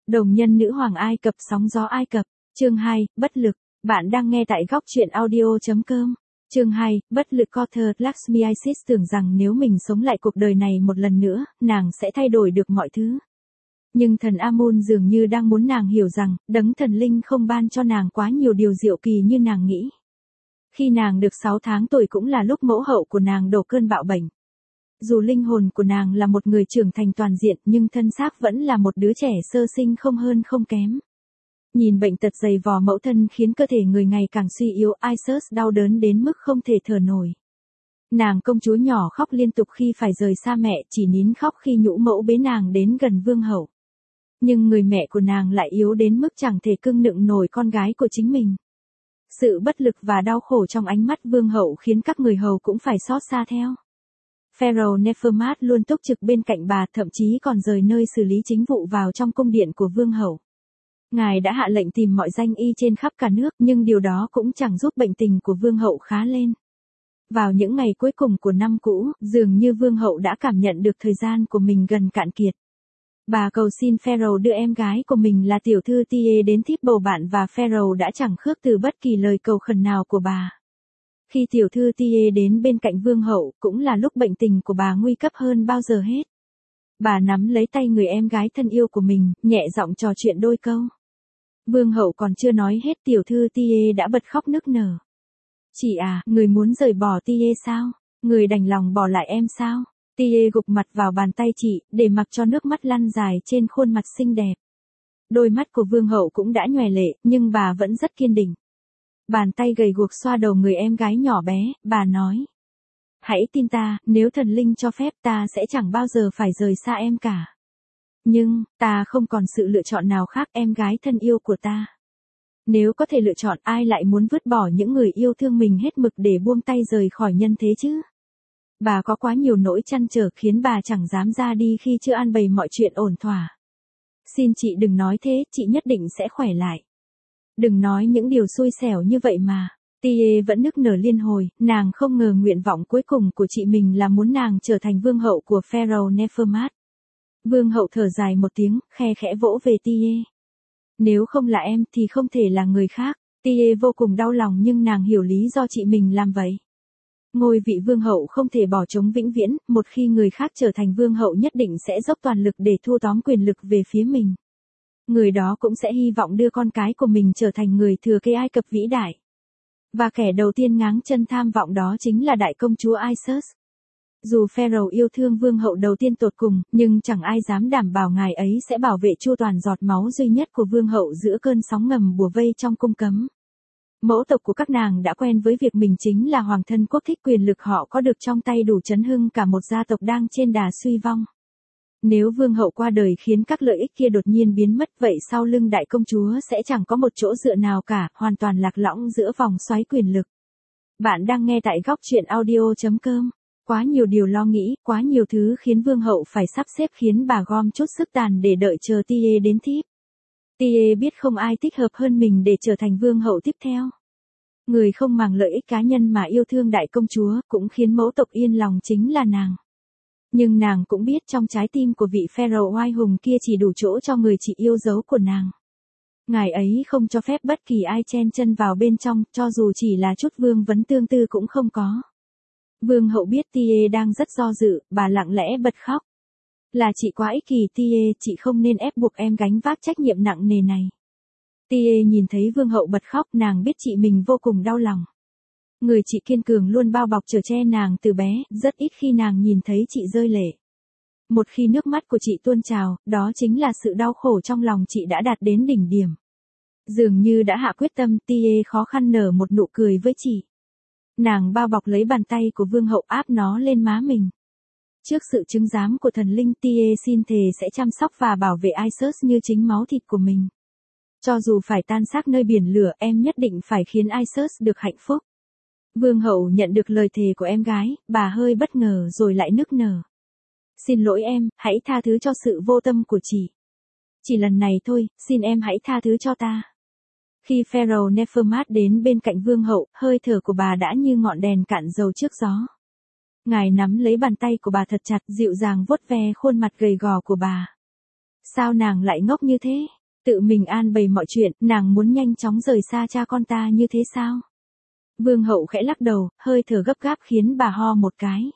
Đồng nhân nữ hoàng Ai Cập, sóng gió Ai Cập. Chương 2, bất lực. Bạn đang nghe tại góc truyện audio.com. Chương 2, bất lực. Cother Lakshmi Isis tưởng rằng nếu mình sống lại cuộc đời này một lần nữa, nàng sẽ thay đổi được mọi thứ. Nhưng thần Amun dường như đang muốn nàng hiểu rằng, đấng thần linh không ban cho nàng quá nhiều điều diệu kỳ như nàng nghĩ. Khi nàng được 6 tháng tuổi cũng là lúc mẫu hậu của nàng đổ cơn bạo bệnh. Dù linh hồn của nàng là một người trưởng thành toàn diện nhưng thân xác vẫn là một đứa trẻ sơ sinh không hơn không kém. Nhìn bệnh tật dày vò mẫu thân khiến cơ thể người ngày càng suy yếu, Isis đau đớn đến mức không thể thở nổi. Nàng công chúa nhỏ khóc liên tục khi phải rời xa mẹ, chỉ nín khóc khi nhũ mẫu bế nàng đến gần vương hậu. Nhưng người mẹ của nàng lại yếu đến mức chẳng thể cưng nựng nổi con gái của chính mình. Sự bất lực và đau khổ trong ánh mắt vương hậu khiến các người hầu cũng phải xót xa theo. Pharaoh Nefermat luôn túc trực bên cạnh bà, thậm chí còn rời nơi xử lý chính vụ vào trong cung điện của vương hậu. Ngài đã hạ lệnh tìm mọi danh y trên khắp cả nước, nhưng điều đó cũng chẳng giúp bệnh tình của vương hậu khá lên. Vào những ngày cuối cùng của năm cũ, dường như vương hậu đã cảm nhận được thời gian của mình gần cạn kiệt. Bà cầu xin Pharaoh đưa em gái của mình là tiểu thư Tie đến thiếp bầu bạn và Pharaoh đã chẳng khước từ bất kỳ lời cầu khẩn nào của bà. Khi tiểu thư Tie đến bên cạnh vương hậu, cũng là lúc bệnh tình của bà nguy cấp hơn bao giờ hết. Bà nắm lấy tay người em gái thân yêu của mình, nhẹ giọng trò chuyện đôi câu. Vương hậu còn chưa nói hết, tiểu thư Tie đã bật khóc nức nở. Chị à, người muốn rời bỏ Tie sao? Người đành lòng bỏ lại em sao? Tie gục mặt vào bàn tay chị, để mặc cho nước mắt lăn dài trên khuôn mặt xinh đẹp. Đôi mắt của vương hậu cũng đã nhòe lệ, nhưng bà vẫn rất kiên định. Bàn tay gầy guộc xoa đầu người em gái nhỏ bé, bà nói. Hãy tin ta, nếu thần linh cho phép ta sẽ chẳng bao giờ phải rời xa em cả. Nhưng, ta không còn sự lựa chọn nào khác, em gái thân yêu của ta. Nếu có thể lựa chọn, ai lại muốn vứt bỏ những người yêu thương mình hết mực để buông tay rời khỏi nhân thế chứ? Bà có quá nhiều nỗi trăn trở khiến bà chẳng dám ra đi khi chưa an bày mọi chuyện ổn thỏa. Xin chị đừng nói thế, chị nhất định sẽ khỏe lại. Đừng nói những điều xui xẻo như vậy mà. Tie vẫn nức nở liên hồi, nàng không ngờ nguyện vọng cuối cùng của chị mình là muốn nàng trở thành vương hậu của Pharaoh Nefermat. Vương hậu thở dài một tiếng, khe khẽ vỗ về Tie. Nếu không là em thì không thể là người khác. Tie vô cùng đau lòng nhưng nàng hiểu lý do chị mình làm vậy. Ngôi vị vương hậu không thể bỏ trống vĩnh viễn, một khi người khác trở thành vương hậu nhất định sẽ dốc toàn lực để thu tóm quyền lực về phía mình. Người đó cũng sẽ hy vọng đưa con cái của mình trở thành người thừa kế Ai Cập vĩ đại. Và kẻ đầu tiên ngáng chân tham vọng đó chính là đại công chúa Isis. Dù Pharaoh yêu thương vương hậu đầu tiên tột cùng, nhưng chẳng ai dám đảm bảo ngài ấy sẽ bảo vệ chu toàn giọt máu duy nhất của vương hậu giữa cơn sóng ngầm bủa vây trong cung cấm. Mẫu tộc của các nàng đã quen với việc mình chính là hoàng thân quốc thích, quyền lực họ có được trong tay đủ chấn hưng cả một gia tộc đang trên đà suy vong. Nếu vương hậu qua đời khiến các lợi ích kia đột nhiên biến mất, vậy sau lưng đại công chúa sẽ chẳng có một chỗ dựa nào cả, hoàn toàn lạc lõng giữa vòng xoáy quyền lực. Bạn đang nghe tại góc truyện audio.com. Quá nhiều điều lo nghĩ, quá nhiều thứ khiến vương hậu phải sắp xếp, khiến bà gom chút sức tàn để đợi chờ Tie đến thiếp. Tie biết không ai thích hợp hơn mình để trở thành vương hậu tiếp theo. Người không màng lợi ích cá nhân mà yêu thương đại công chúa, cũng khiến mẫu tộc yên lòng chính là nàng. Nhưng nàng cũng biết trong trái tim của vị Pharaoh oai hùng kia chỉ đủ chỗ cho người chị yêu dấu của nàng. Ngài ấy không cho phép bất kỳ ai chen chân vào bên trong, cho dù chỉ là chút vương vấn tương tư cũng không có. Vương hậu biết Tie đang rất do dự, bà lặng lẽ bật khóc. Là chị quá ích kỷ Tie, chị không nên ép buộc em gánh vác trách nhiệm nặng nề này. Tie nhìn thấy vương hậu bật khóc, nàng biết chị mình vô cùng đau lòng. Người chị kiên cường luôn bao bọc chở che nàng từ bé, rất ít khi nàng nhìn thấy chị rơi lệ. Một khi nước mắt của chị tuôn trào, đó chính là sự đau khổ trong lòng chị đã đạt đến đỉnh điểm. Dường như đã hạ quyết tâm, Tie khó khăn nở một nụ cười với chị. Nàng bao bọc lấy bàn tay của vương hậu, áp nó lên má mình. Trước sự chứng giám của thần linh, Tie xin thề sẽ chăm sóc và bảo vệ Isis như chính máu thịt của mình. Cho dù phải tan xác nơi biển lửa, em nhất định phải khiến Isis được hạnh phúc. Vương hậu nhận được lời thề của em gái, bà hơi bất ngờ rồi lại nức nở. Xin lỗi em, hãy tha thứ cho sự vô tâm của chị. Chỉ lần này thôi, xin em hãy tha thứ cho ta. Khi Pharaoh Nefermat đến bên cạnh vương hậu, hơi thở của bà đã như ngọn đèn cạn dầu trước gió. Ngài nắm lấy bàn tay của bà thật chặt, dịu dàng vuốt ve khuôn mặt gầy gò của bà. Sao nàng lại ngốc như thế? Tự mình an bày mọi chuyện, nàng muốn nhanh chóng rời xa cha con ta như thế sao? Vương hậu khẽ lắc đầu, hơi thở gấp gáp khiến bà ho một cái.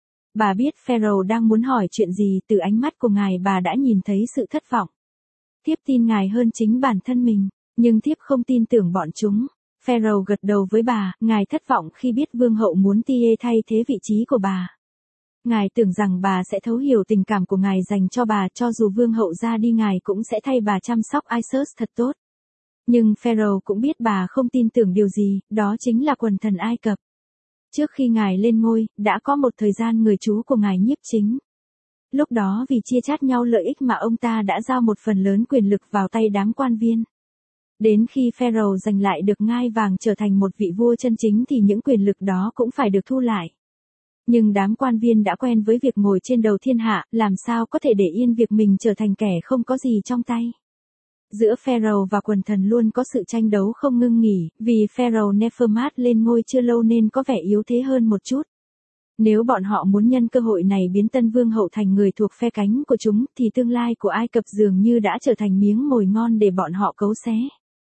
Bà biết Pharaoh đang muốn hỏi chuyện gì, từ ánh mắt của ngài bà đã nhìn thấy sự thất vọng. Thiếp tin ngài hơn chính bản thân mình, nhưng thiếp không tin tưởng bọn chúng. Pharaoh gật đầu với bà, ngài thất vọng khi biết vương hậu muốn Tie thay thế vị trí của bà. Ngài tưởng rằng bà sẽ thấu hiểu tình cảm của ngài dành cho bà, cho dù vương hậu ra đi ngài cũng sẽ thay bà chăm sóc Isis thật tốt. Nhưng Pharaoh cũng biết bà không tin tưởng điều gì, đó chính là quần thần Ai Cập. Trước khi ngài lên ngôi, đã có một thời gian người chú của ngài nhiếp chính. Lúc đó vì chia chác nhau lợi ích mà ông ta đã giao một phần lớn quyền lực vào tay đám quan viên. Đến khi Pharaoh giành lại được ngai vàng trở thành một vị vua chân chính thì những quyền lực đó cũng phải được thu lại. Nhưng đám quan viên đã quen với việc ngồi trên đầu thiên hạ, làm sao có thể để yên việc mình trở thành kẻ không có gì trong tay. Giữa Pharaoh và quần thần luôn có sự tranh đấu không ngưng nghỉ, vì Pharaoh Nefermat lên ngôi chưa lâu nên có vẻ yếu thế hơn một chút. Nếu bọn họ muốn nhân cơ hội này biến tân vương hậu thành người thuộc phe cánh của chúng, thì tương lai của Ai Cập dường như đã trở thành miếng mồi ngon để bọn họ cấu xé.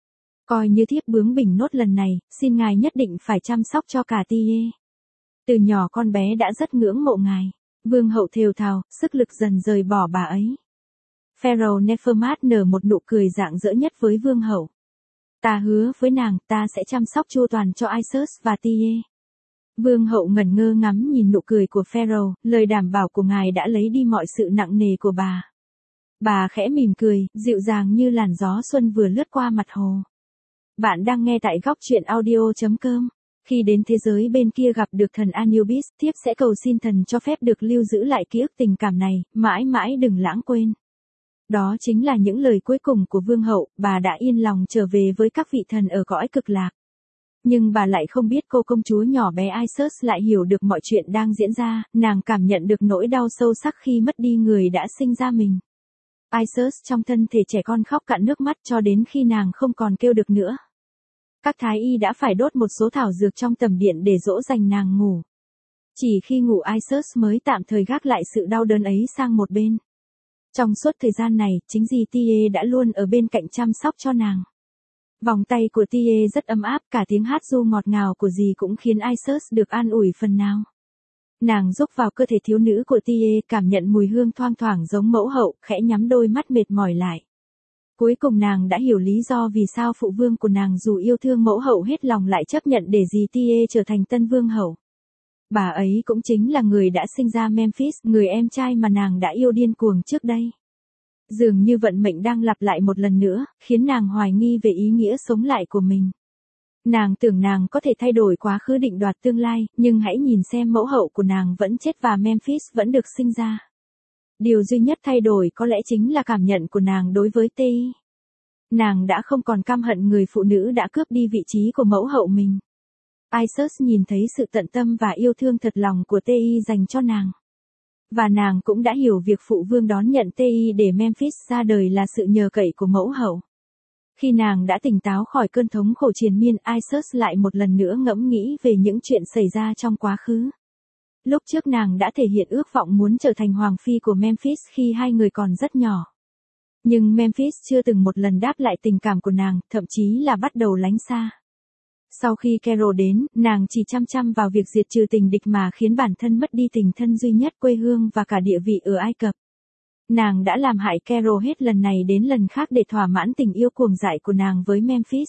Coi như thiếp bướng bỉnh nốt lần này, xin ngài nhất định phải chăm sóc cho cả Tie. Từ nhỏ con bé đã rất ngưỡng mộ ngài. Vương hậu thều thào, sức lực dần rời bỏ bà ấy. Pharaoh Nefermat nở một nụ cười rạng rỡ nhất với vương hậu. Ta hứa với nàng, ta sẽ chăm sóc chu toàn cho Isis và Tie. Vương hậu ngẩn ngơ ngắm nhìn nụ cười của Pharaoh, lời đảm bảo của ngài đã lấy đi mọi sự nặng nề của bà. Bà khẽ mỉm cười, dịu dàng như làn gió xuân vừa lướt qua mặt hồ. Bạn đang nghe tại góc truyện audio.com. Khi đến thế giới bên kia gặp được thần Anubis, thiếp sẽ cầu xin thần cho phép được lưu giữ lại ký ức tình cảm này, mãi mãi đừng lãng quên. Đó chính là những lời cuối cùng của vương hậu, bà đã yên lòng trở về với các vị thần ở cõi cực lạc. Nhưng bà lại không biết cô công chúa nhỏ bé Isis lại hiểu được mọi chuyện đang diễn ra, nàng cảm nhận được nỗi đau sâu sắc khi mất đi người đã sinh ra mình. Isis trong thân thể trẻ con khóc cạn nước mắt cho đến khi nàng không còn kêu được nữa. Các thái y đã phải đốt một số thảo dược trong tầm điện để dỗ dành nàng ngủ. Chỉ khi ngủ Isis mới tạm thời gác lại sự đau đớn ấy sang một bên. Trong suốt thời gian này, chính dì Tie đã luôn ở bên cạnh chăm sóc cho nàng. Vòng tay của Tie rất ấm áp, cả tiếng hát ru ngọt ngào của dì cũng khiến Isis được an ủi phần nào. Nàng rúc vào cơ thể thiếu nữ của Tie, cảm nhận mùi hương thoang thoảng giống mẫu hậu, khẽ nhắm đôi mắt mệt mỏi lại. Cuối cùng nàng đã hiểu lý do vì sao phụ vương của nàng dù yêu thương mẫu hậu hết lòng lại chấp nhận để dì Tie trở thành tân vương hậu. Bà ấy cũng chính là người đã sinh ra Memphis, người em trai mà nàng đã yêu điên cuồng trước đây. Dường như vận mệnh đang lặp lại một lần nữa, khiến nàng hoài nghi về ý nghĩa sống lại của mình. Nàng tưởng nàng có thể thay đổi quá khứ định đoạt tương lai, nhưng hãy nhìn xem mẫu hậu của nàng vẫn chết và Memphis vẫn được sinh ra. Điều duy nhất thay đổi có lẽ chính là cảm nhận của nàng đối với Ti. Nàng đã không còn căm hận người phụ nữ đã cướp đi vị trí của mẫu hậu mình. Isis nhìn thấy sự tận tâm và yêu thương thật lòng của Ti dành cho nàng. Và nàng cũng đã hiểu việc phụ vương đón nhận Ti để Memphis ra đời là sự nhờ cậy của mẫu hậu. Khi nàng đã tỉnh táo khỏi cơn thống khổ triền miên, Isis lại một lần nữa ngẫm nghĩ về những chuyện xảy ra trong quá khứ. Lúc trước nàng đã thể hiện ước vọng muốn trở thành hoàng phi của Memphis khi hai người còn rất nhỏ. Nhưng Memphis chưa từng một lần đáp lại tình cảm của nàng, thậm chí là bắt đầu lánh xa. Sau khi Carol đến, nàng chỉ chăm chăm vào việc diệt trừ tình địch mà khiến bản thân mất đi tình thân duy nhất, quê hương và cả địa vị ở Ai Cập. Nàng đã làm hại Carol hết lần này đến lần khác để thỏa mãn tình yêu cuồng dại của nàng với Memphis.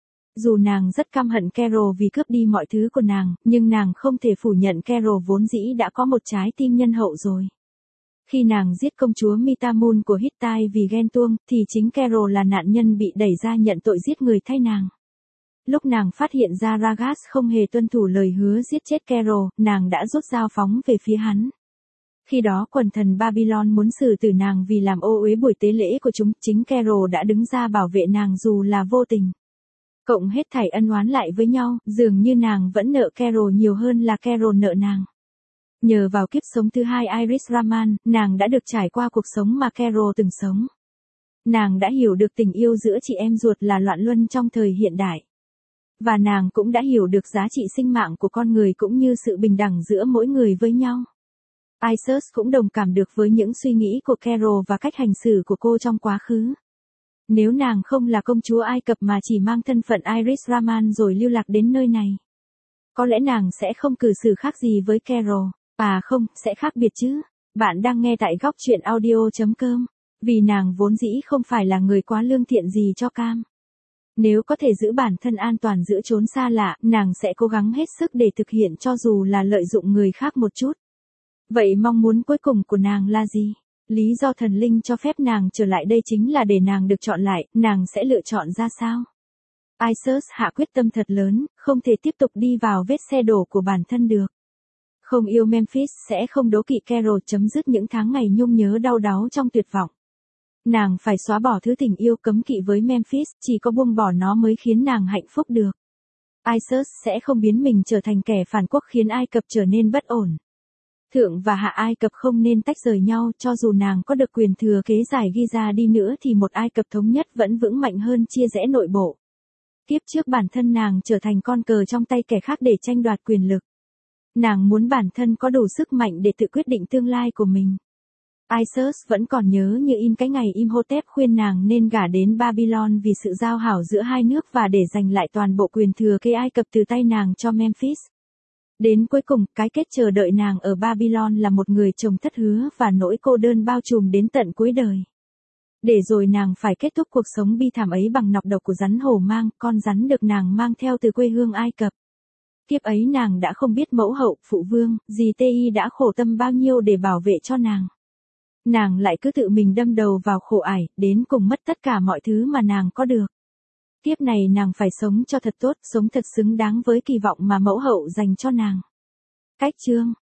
Dù nàng rất căm hận Carol vì cướp đi mọi thứ của nàng, nhưng nàng không thể phủ nhận Carol vốn dĩ đã có một trái tim nhân hậu rồi. Khi nàng giết công chúa Mitamun của Hittite vì ghen tuông, thì chính Carol là nạn nhân bị đẩy ra nhận tội giết người thay nàng. Lúc nàng phát hiện ra Ragas không hề tuân thủ lời hứa giết chết Carol, nàng đã rút dao phóng về phía hắn. Khi đó quần thần Babylon muốn xử tử nàng vì làm ô uế buổi tế lễ của chúng, chính Carol đã đứng ra bảo vệ nàng dù là vô tình. Cộng hết thảy ân oán lại với nhau, dường như nàng vẫn nợ Carol nhiều hơn là Carol nợ nàng. Nhờ vào kiếp sống thứ hai Iris Raman, nàng đã được trải qua cuộc sống mà Carol từng sống. Nàng đã hiểu được tình yêu giữa chị em ruột là loạn luân trong thời hiện đại. Và nàng cũng đã hiểu được giá trị sinh mạng của con người cũng như sự bình đẳng giữa mỗi người với nhau. Isis cũng đồng cảm được với những suy nghĩ của Carol và cách hành xử của cô trong quá khứ. Nếu nàng không là công chúa Ai Cập mà chỉ mang thân phận Iris Rahman rồi lưu lạc đến nơi này, có lẽ nàng sẽ không cư xử khác gì với Carol. À không, sẽ khác biệt chứ. Bạn đang nghe tại góc truyện audio.com. Vì nàng vốn dĩ không phải là người quá lương thiện gì cho Cam. Nếu có thể giữ bản thân an toàn giữa chốn xa lạ, nàng sẽ cố gắng hết sức để thực hiện cho dù là lợi dụng người khác một chút. Vậy mong muốn cuối cùng của nàng là gì? Lý do thần linh cho phép nàng trở lại đây chính là để nàng được chọn lại, nàng sẽ lựa chọn ra sao? Isis hạ quyết tâm thật lớn, không thể tiếp tục đi vào vết xe đổ của bản thân được. Không yêu Memphis sẽ không đố kỵ Carol chấm dứt những tháng ngày nhung nhớ đau đáu trong tuyệt vọng. Nàng phải xóa bỏ thứ tình yêu cấm kỵ với Memphis, chỉ có buông bỏ nó mới khiến nàng hạnh phúc được. Isis sẽ không biến mình trở thành kẻ phản quốc khiến Ai Cập trở nên bất ổn. Thượng và Hạ Ai Cập không nên tách rời nhau, cho dù nàng có được quyền thừa kế giải Giza đi nữa thì một Ai Cập thống nhất vẫn vững mạnh hơn chia rẽ nội bộ. Kiếp trước bản thân nàng trở thành con cờ trong tay kẻ khác để tranh đoạt quyền lực. Nàng muốn bản thân có đủ sức mạnh để tự quyết định tương lai của mình. Isis vẫn còn nhớ như in cái ngày Imhotep khuyên nàng nên gả đến Babylon vì sự giao hảo giữa hai nước và để giành lại toàn bộ quyền thừa kế Ai Cập từ tay nàng cho Memphis. Đến cuối cùng, cái kết chờ đợi nàng ở Babylon là một người chồng thất hứa và nỗi cô đơn bao trùm đến tận cuối đời. Để rồi nàng phải kết thúc cuộc sống bi thảm ấy bằng nọc độc của rắn hổ mang, con rắn được nàng mang theo từ quê hương Ai Cập. Kiếp ấy nàng đã không biết mẫu hậu, phụ vương, dì Ti đã khổ tâm bao nhiêu để bảo vệ cho nàng. Nàng lại cứ tự mình đâm đầu vào khổ ải, đến cùng mất tất cả mọi thứ mà nàng có được. Kiếp này nàng phải sống cho thật tốt, sống thật xứng đáng với kỳ vọng mà mẫu hậu dành cho nàng. Cách chương